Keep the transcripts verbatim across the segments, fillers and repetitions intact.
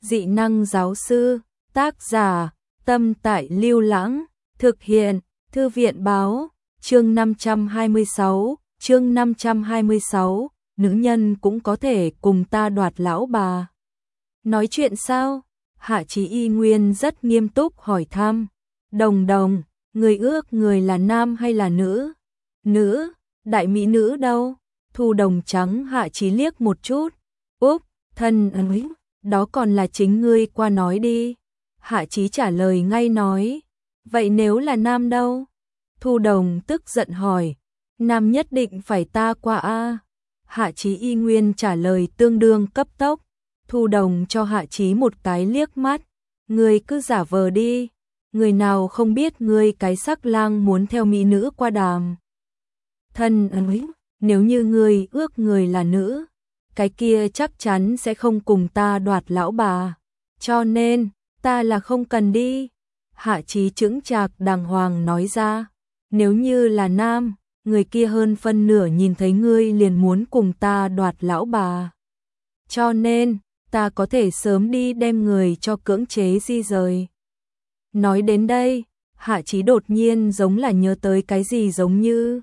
Dị năng giáo sư, tác giả, Tâm Tại Lưu Lãng, thực hiện, Thư viện báo, chương năm trăm hai mươi sáu, chương năm trăm hai mươi sáu, nữ nhân cũng có thể cùng ta đoạt lão bà. Nói chuyện sao? Hạ Chí Y Nguyên rất nghiêm túc hỏi thăm. Đồng đồng, người ước người là nam hay là nữ? Nữ, đại mỹ nữ đâu? Thu Đồng trắng Hạ Chí liếc một chút. Úp, thân ấy, đó còn là chính ngươi qua nói đi. Hạ Chí trả lời ngay nói. Vậy nếu là nam đâu? Thu Đồng tức giận hỏi. Nam nhất định phải ta qua a? Hạ Chí Y Nguyên trả lời tương đương cấp tốc. Thu Đồng cho Hạ Chí một cái liếc mắt. Ngươi cứ giả vờ đi. Người nào không biết ngươi cái sắc lang muốn theo mỹ nữ qua đàm. Thân ấy, nếu như ngươi ước người là nữ, cái kia chắc chắn sẽ không cùng ta đoạt lão bà. Cho nên, ta là không cần đi. Hạ Chí chững chạc đàng hoàng nói ra. Nếu như là nam, người kia hơn phân nửa nhìn thấy ngươi liền muốn cùng ta đoạt lão bà. Cho nên, ta có thể sớm đi đem người cho cưỡng chế di rời. Nói đến đây, Hạ Chí đột nhiên giống là nhớ tới cái gì giống như.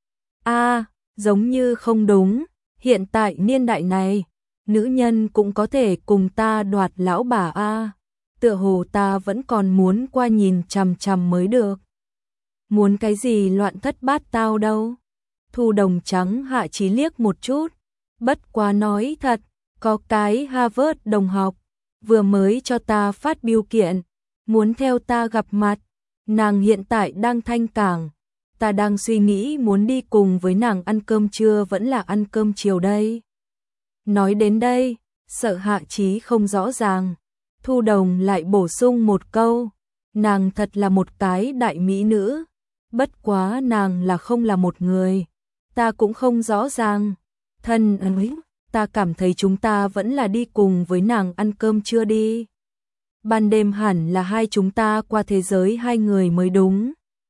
a giống như không đúng, hiện tại niên đại này, nữ nhân cũng có thể cùng ta đoạt lão bà a. Tựa hồ ta vẫn còn muốn qua nhìn chằm chằm mới được. Muốn cái gì loạn thất bát tao đâu. Thu Đồng trắng Hạ Chí liếc một chút. Bất quá nói thật, có cái Harvard đồng học vừa mới cho ta phát biêu kiện, muốn theo ta gặp mặt. Nàng hiện tại đang Thanh Cảng. Ta đang suy nghĩ muốn đi cùng với nàng ăn cơm trưa vẫn là ăn cơm chiều đây. Nói đến đây, sợ Hạ Chí không rõ ràng. Thu Đồng lại bổ sung một câu. Nàng thật là một cái đại mỹ nữ. Bất quá nàng là không là một người. Ta cũng không rõ ràng. Thân ấy, ta cảm thấy chúng ta vẫn là đi cùng với nàng ăn cơm trưa đi. Ban đêm hẳn là hai chúng ta qua thế giới hai người mới đúng.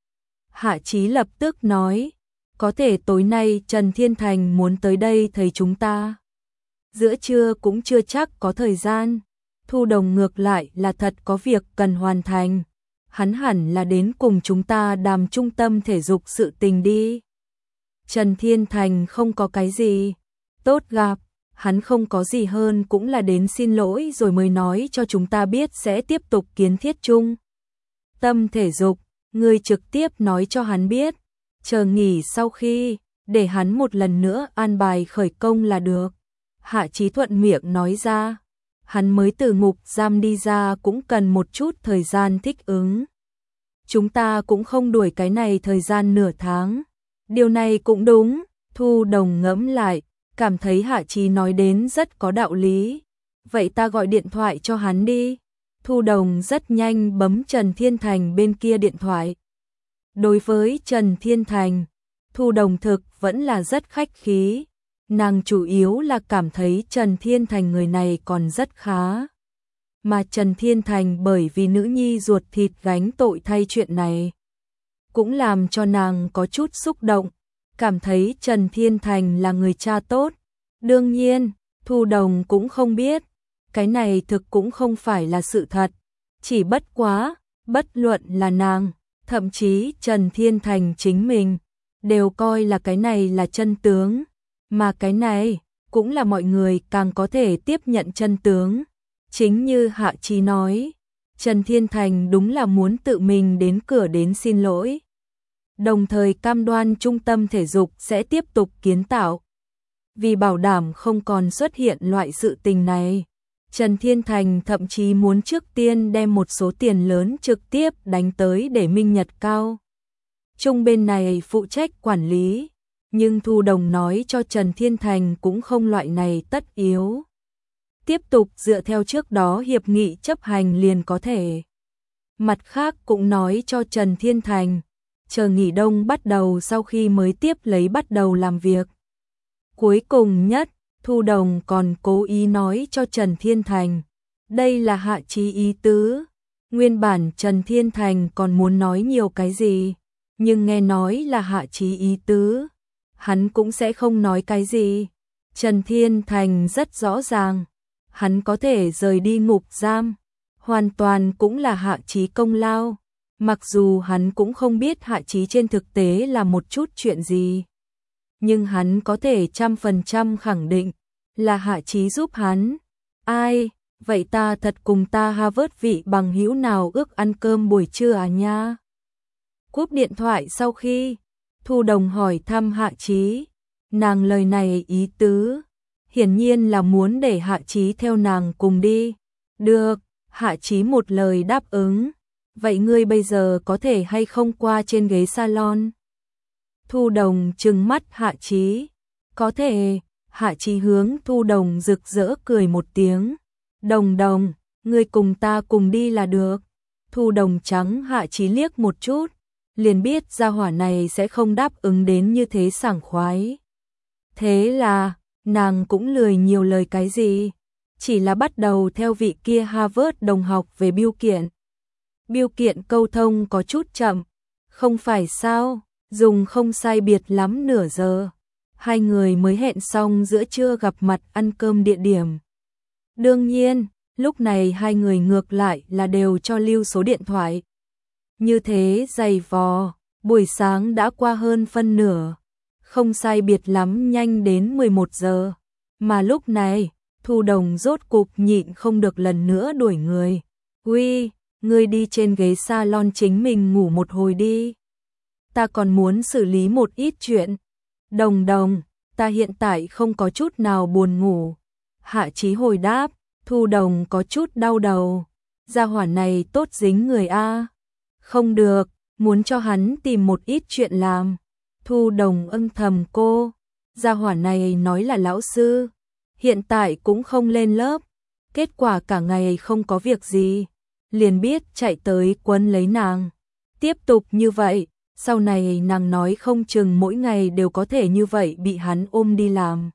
Hạ Chí lập tức nói. Có thể tối nay Trần Thiên Thành muốn tới đây thấy chúng ta. Giữa trưa cũng chưa chắc có thời gian. Thu Đồng ngược lại là thật có việc cần hoàn thành. Hắn hẳn là đến cùng chúng ta đàm trung tâm thể dục sự tình đi. Trần Thiên Thành không có cái gì tốt gặp, hắn không có gì hơn cũng là đến xin lỗi rồi mới nói cho chúng ta biết sẽ tiếp tục kiến thiết chung tâm thể dục. Ngươi trực tiếp nói cho hắn biết, chờ nghỉ sau khi, để hắn một lần nữa an bài khởi công là được. Hạ Chí thuận miệng nói ra. Hắn mới từ ngục giam đi ra cũng cần một chút thời gian thích ứng. Chúng ta cũng không đuổi cái này thời gian nửa tháng. Điều này cũng đúng. Thu Đồng ngẫm lại, cảm thấy Hạ Chí nói đến rất có đạo lý. Vậy ta gọi điện thoại cho hắn đi. Thu Đồng rất nhanh bấm Trần Thiên Thành bên kia điện thoại. Đối với Trần Thiên Thành, Thu Đồng thực vẫn là rất khách khí. Nàng chủ yếu là cảm thấy Trần Thiên Thành người này còn rất khá. Mà Trần Thiên Thành bởi vì nữ nhi ruột thịt gánh tội thay chuyện này, cũng làm cho nàng có chút xúc động, cảm thấy Trần Thiên Thành là người cha tốt. Đương nhiên, Thu Đồng cũng không biết, cái này thực cũng không phải là sự thật. Chỉ bất quá, bất luận là nàng, thậm chí Trần Thiên Thành chính mình, đều coi là cái này là chân tướng. Mà cái này, cũng là mọi người càng có thể tiếp nhận chân tướng. Chính như Hạ Chí nói, Trần Thiên Thành đúng là muốn tự mình đến cửa đến xin lỗi. Đồng thời cam đoan trung tâm thể dục sẽ tiếp tục kiến tạo. Vì bảo đảm không còn xuất hiện loại sự tình này, Trần Thiên Thành thậm chí muốn trước tiên đem một số tiền lớn trực tiếp đánh tới để minh nhật cao. Trung bên này phụ trách quản lý. Nhưng Thu Đồng nói cho Trần Thiên Thành cũng không loại này tất yếu. Tiếp tục dựa theo trước đó hiệp nghị chấp hành liền có thể. Mặt khác cũng nói cho Trần Thiên Thành, chờ nghỉ đông bắt đầu sau khi mới tiếp lấy bắt đầu làm việc. Cuối cùng nhất, Thu Đồng còn cố ý nói cho Trần Thiên Thành. Đây là Hạ Chí ý tứ. Nguyên bản Trần Thiên Thành còn muốn nói nhiều cái gì, nhưng nghe nói là Hạ Chí ý tứ, hắn cũng sẽ không nói cái gì. Trần Thiên Thành rất rõ ràng, hắn có thể rời đi ngục giam, hoàn toàn cũng là Hạ Chí công lao. Mặc dù hắn cũng không biết Hạ Chí trên thực tế là một chút chuyện gì, nhưng hắn có thể trăm phần trăm khẳng định là Hạ Chí giúp hắn. Ai, vậy ta thật cùng ta Harvard vị bằng hữu nào ước ăn cơm buổi trưa à nha? Cúp điện thoại sau khi Thu Đồng hỏi thăm Hạ Chí, nàng lời này ý tứ hiển nhiên là muốn để Hạ Chí theo nàng cùng đi. Được, Hạ Chí một lời đáp ứng. Vậy ngươi bây giờ có thể hay không qua trên ghế salon? Thu Đồng trừng mắt Hạ Chí. Có thể. Hạ Chí hướng Thu Đồng rực rỡ cười một tiếng. Đồng Đồng, ngươi cùng ta cùng đi là được. Thu Đồng trắng Hạ Chí liếc một chút, liền biết gia hỏa này sẽ không đáp ứng đến như thế sảng khoái. Thế là, nàng cũng lười nhiều lời cái gì, chỉ là bắt đầu theo vị kia Harvard đồng học về biêu kiện. Biêu kiện câu thông có chút chậm, không phải sao, dùng không sai biệt lắm nửa giờ. Hai người mới hẹn xong giữa trưa gặp mặt ăn cơm địa điểm. Đương nhiên, lúc này hai người ngược lại là đều cho lưu số điện thoại. Như thế dày vò, buổi sáng đã qua hơn phân nửa, không sai biệt lắm nhanh đến mười một giờ. Mà lúc này, Thu Đồng rốt cục nhịn không được lần nữa đuổi người. Uy, ngươi đi trên ghế salon chính mình ngủ một hồi đi. Ta còn muốn xử lý một ít chuyện. Đồng Đồng, ta hiện tại không có chút nào buồn ngủ. Hạ Chí hồi đáp. Thu Đồng có chút đau đầu. Gia hỏa này tốt dính người a. Không được, muốn cho hắn tìm một ít chuyện làm. Thu Đồng âm thầm cô. Gia hỏa này nói là lão sư, hiện tại cũng không lên lớp. Kết quả cả ngày không có việc gì, liền biết chạy tới quấn lấy nàng. Tiếp tục như vậy, sau này nàng nói không chừng mỗi ngày đều có thể như vậy bị hắn ôm đi làm.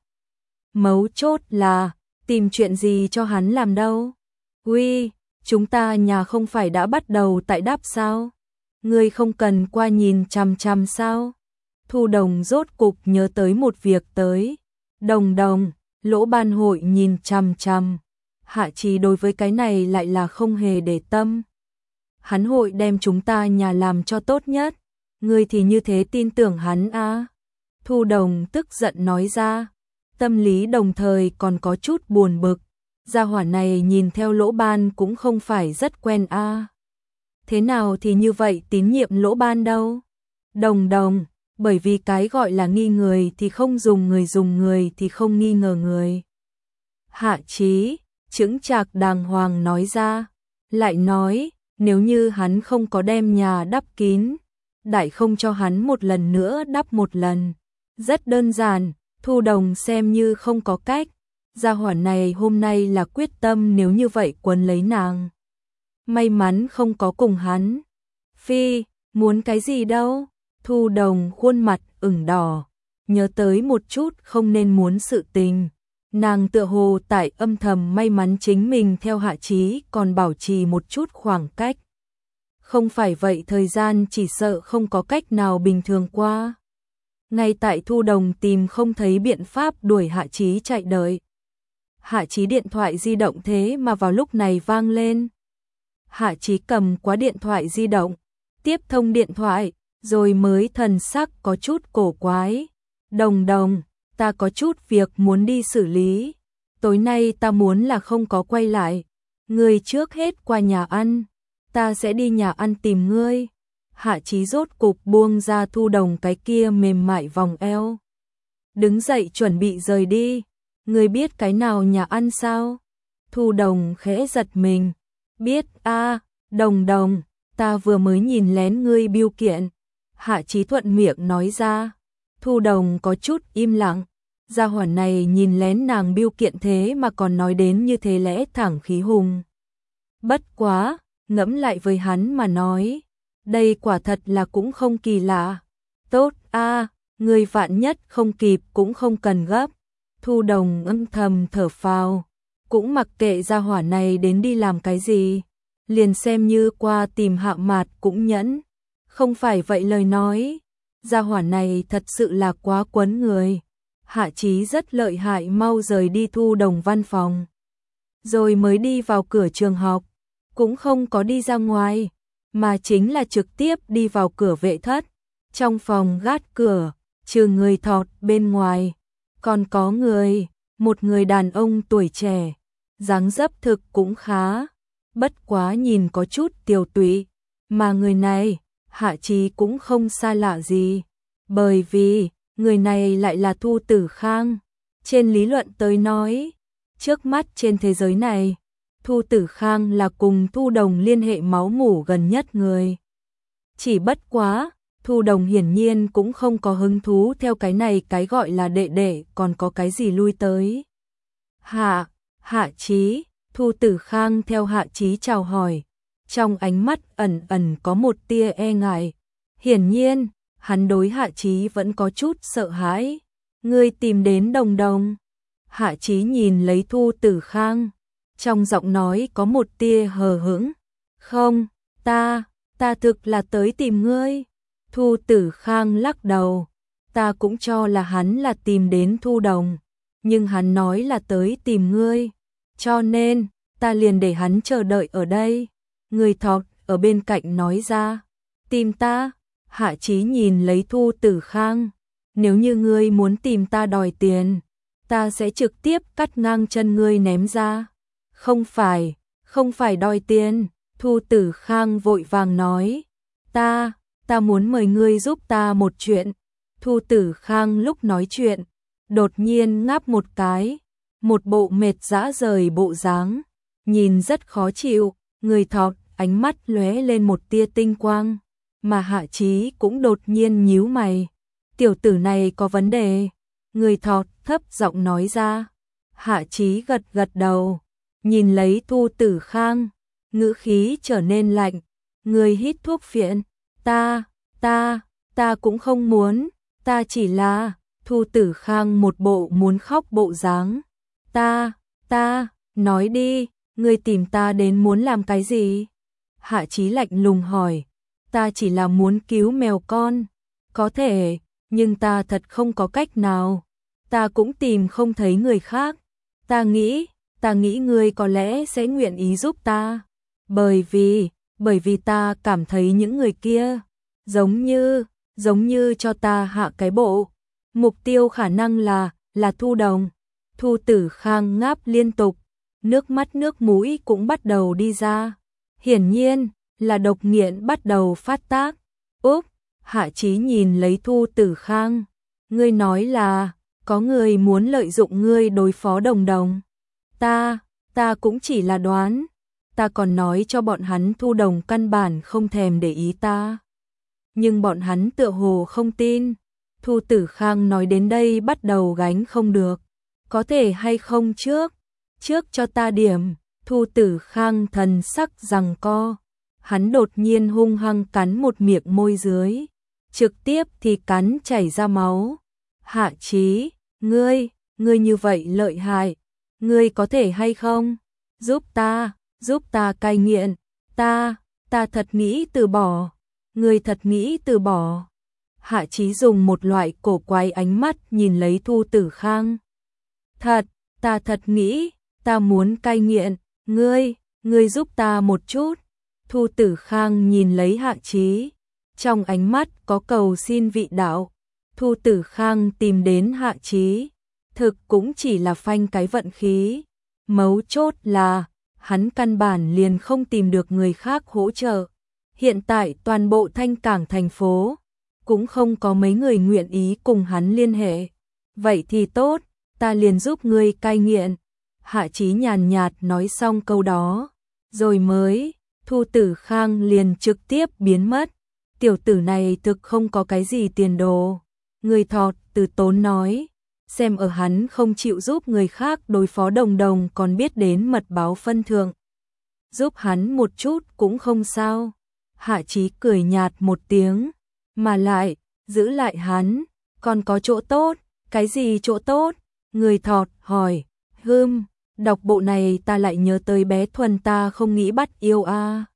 Mấu chốt là tìm chuyện gì cho hắn làm đâu. Uy, chúng ta nhà không phải đã bắt đầu tại đáp sao? Ngươi không cần qua nhìn chằm chằm sao? Thu Đồng rốt cục nhớ tới một việc tới. Đồng Đồng, Lỗ Ban Hội nhìn chằm chằm. Hạ Chí đối với cái này lại là không hề để tâm. Hắn hội đem chúng ta nhà làm cho tốt nhất. Ngươi thì như thế tin tưởng hắn à? Thu Đồng tức giận nói ra. Tâm lý đồng thời còn có chút buồn bực. Gia hỏa này nhìn theo Lỗ Ban cũng không phải rất quen a. À. Thế nào thì như vậy tín nhiệm Lỗ Ban đâu? Đồng Đồng, bởi vì cái gọi là nghi người thì không dùng người, dùng người thì không nghi ngờ người. Hạ Chí chững chạc đàng hoàng nói ra, lại nói, nếu như hắn không có đem nhà đắp kín, đại không cho hắn một lần nữa đắp một lần. Rất đơn giản, Thu Đồng xem như không có cách. Gia hỏa này hôm nay là quyết tâm nếu như vậy quấn lấy nàng. May mắn không có cùng hắn. Phi, muốn cái gì đâu? Thu Đồng khuôn mặt ửng đỏ, nhớ tới một chút không nên muốn sự tình. Nàng tựa hồ tại âm thầm may mắn chính mình theo Hạ Chí còn bảo trì một chút khoảng cách. Không phải vậy thời gian chỉ sợ không có cách nào bình thường qua. Ngay tại Thu Đồng tìm không thấy biện pháp đuổi Hạ Chí chạy đợi. Hạ Chí điện thoại di động thế mà vào lúc này vang lên. Hạ Chí cầm qua điện thoại di động, tiếp thông điện thoại, rồi mới thần sắc có chút cổ quái. Đồng Đồng, ta có chút việc muốn đi xử lý. Tối nay ta muốn là không có quay lại. Ngươi trước hết qua nhà ăn, ta sẽ đi nhà ăn tìm ngươi. Hạ Chí rốt cục buông ra Thu Đồng cái kia mềm mại vòng eo. Đứng dậy chuẩn bị rời đi. Ngươi biết cái nào nhà ăn sao? Thu Đồng khẽ giật mình. Biết a, à, Đồng Đồng, ta vừa mới nhìn lén ngươi biêu kiện. Hạ Chí thuận miệng nói ra. Thu Đồng có chút im lặng. Gia hỏa này nhìn lén nàng biêu kiện thế mà còn nói đến như thế lẽ thẳng khí hùng. Bất quá, ngẫm lại với hắn mà nói. Đây quả thật là cũng không kỳ lạ. Tốt a, à, người vạn nhất không kịp cũng không cần gấp. Thu Đồng âm thầm thở phào, cũng mặc kệ gia hỏa này đến đi làm cái gì, liền xem như qua tìm Hạ Mạt cũng nhẫn. Không phải vậy lời nói, gia hỏa này thật sự là quá quấn người. Hạ Chí rất lợi hại, mau rời đi Thu Đồng văn phòng. rồi mới đi vào cửa trường học, cũng không có đi ra ngoài, mà chính là trực tiếp đi vào cửa vệ thất. Trong phòng gác cửa, trừ người Thọt bên ngoài, còn có người, một người đàn ông tuổi trẻ, dáng dấp thực cũng khá, bất quá nhìn có chút tiều tụy, mà người này, Hạ Chí cũng không xa lạ gì, bởi vì người này lại là Thu Tử Khang. Trên lý luận tới nói, trước mắt trên thế giới này, Thu Tử Khang là cùng Thu Đồng liên hệ máu mủ gần nhất người. Chỉ bất quá, Thu Đồng hiển nhiên cũng không có hứng thú theo cái này cái gọi là đệ đệ, còn có cái gì lui tới. Hạ, Hạ Chí, Thu Tử Khang theo Hạ Chí chào hỏi, trong ánh mắt ẩn ẩn có một tia e ngại. Hiển nhiên, hắn đối Hạ Chí vẫn có chút sợ hãi. Ngươi tìm đến Đồng Đồng. Hạ Chí nhìn lấy Thu Tử Khang, trong giọng nói có một tia hờ hững. Không, ta, ta thực là tới tìm ngươi. Thu Tử Khang lắc đầu, ta cũng cho là hắn là tìm đến Thu Đồng, nhưng hắn nói là tới tìm ngươi, cho nên ta liền để hắn chờ đợi ở đây. Người Thọt ở bên cạnh nói ra, tìm ta? Hạ Chí nhìn lấy Thu Tử Khang, nếu như ngươi muốn tìm ta đòi tiền, ta sẽ trực tiếp cắt ngang chân ngươi ném ra. Không phải, không phải đòi tiền. Thu Tử Khang vội vàng nói, ta, ta muốn mời ngươi giúp ta một chuyện. Thu Tử Khang lúc nói chuyện, đột nhiên ngáp một cái, một bộ mệt rã rời bộ dáng, nhìn rất khó chịu. Người Thọt ánh mắt lóe lên một tia tinh quang, mà Hạ Chí cũng đột nhiên nhíu mày. Tiểu tử này có vấn đề. Người Thọt thấp giọng nói ra. Hạ Chí gật gật đầu, nhìn lấy Thu Tử Khang, ngữ khí trở nên lạnh. Người hít thuốc phiện. Ta, ta, ta cũng không muốn, ta chỉ là... Thu Tử Khang một bộ muốn khóc bộ dáng. Ta, ta, nói đi, ngươi tìm ta đến muốn làm cái gì? Hạ Chí lạnh lùng hỏi. Ta chỉ là muốn cứu mèo con. Có thể, nhưng ta thật không có cách nào. Ta cũng tìm không thấy người khác. Ta nghĩ, ta nghĩ ngươi có lẽ sẽ nguyện ý giúp ta. Bởi vì, bởi vì ta cảm thấy những người kia, giống như, giống như cho ta hạ cái bộ. Mục tiêu khả năng là, là Thu Đồng. Thu Tử Khang ngáp liên tục, nước mắt nước mũi cũng bắt đầu đi ra. Hiển nhiên, là độc nghiện bắt đầu phát tác. Úp, Hạ Chí nhìn lấy Thu Tử Khang. Ngươi nói là, có người muốn lợi dụng ngươi đối phó Đồng Đồng. Ta, ta cũng chỉ là đoán. Ta còn nói cho bọn hắn Thu Đồng căn bản không thèm để ý ta. Nhưng bọn hắn tựa hồ không tin. Thu Tử Khang nói đến đây bắt đầu gánh không được. Có thể hay không trước? Trước cho ta điểm. Thu Tử Khang thần sắc giằng co. Hắn đột nhiên hung hăng cắn một miệng môi dưới. Trực tiếp thì cắn chảy ra máu. Hạ Chí, ngươi, ngươi như vậy lợi hại. Ngươi có thể hay không? Giúp ta, giúp ta cai nghiện. Ta, ta thật nghĩ từ bỏ. Ngươi thật nghĩ từ bỏ. Hạ Chí dùng một loại cổ quái ánh mắt nhìn lấy Thu Tử Khang. Thật, ta thật nghĩ, ta muốn cai nghiện. Ngươi, ngươi giúp ta một chút. Thu Tử Khang nhìn lấy Hạ Chí, trong ánh mắt có cầu xin vị đạo. Thu Tử Khang tìm đến Hạ Chí, thực cũng chỉ là phanh cái vận khí. Mấu chốt là, hắn căn bản liền không tìm được người khác hỗ trợ. Hiện tại toàn bộ Thanh Cảng thành phố, cũng không có mấy người nguyện ý cùng hắn liên hệ. Vậy thì tốt, ta liền giúp ngươi cai nghiện. Hạ Chí nhàn nhạt nói xong câu đó, rồi mới, Thu Tử Khang liền trực tiếp biến mất. Tiểu tử này thực không có cái gì tiền đồ. Người Thọt từ tốn nói, xem ở hắn không chịu giúp người khác đối phó Đồng Đồng còn biết đến mật báo phân thượng. Giúp hắn một chút cũng không sao. Hạ Chí cười nhạt một tiếng, mà lại, giữ lại hắn, còn có chỗ tốt. Cái gì chỗ tốt? Người Thọt hỏi. Hừm, đọc bộ này ta lại nhớ tới bé Thuần ta không nghĩ bắt yêu a. À.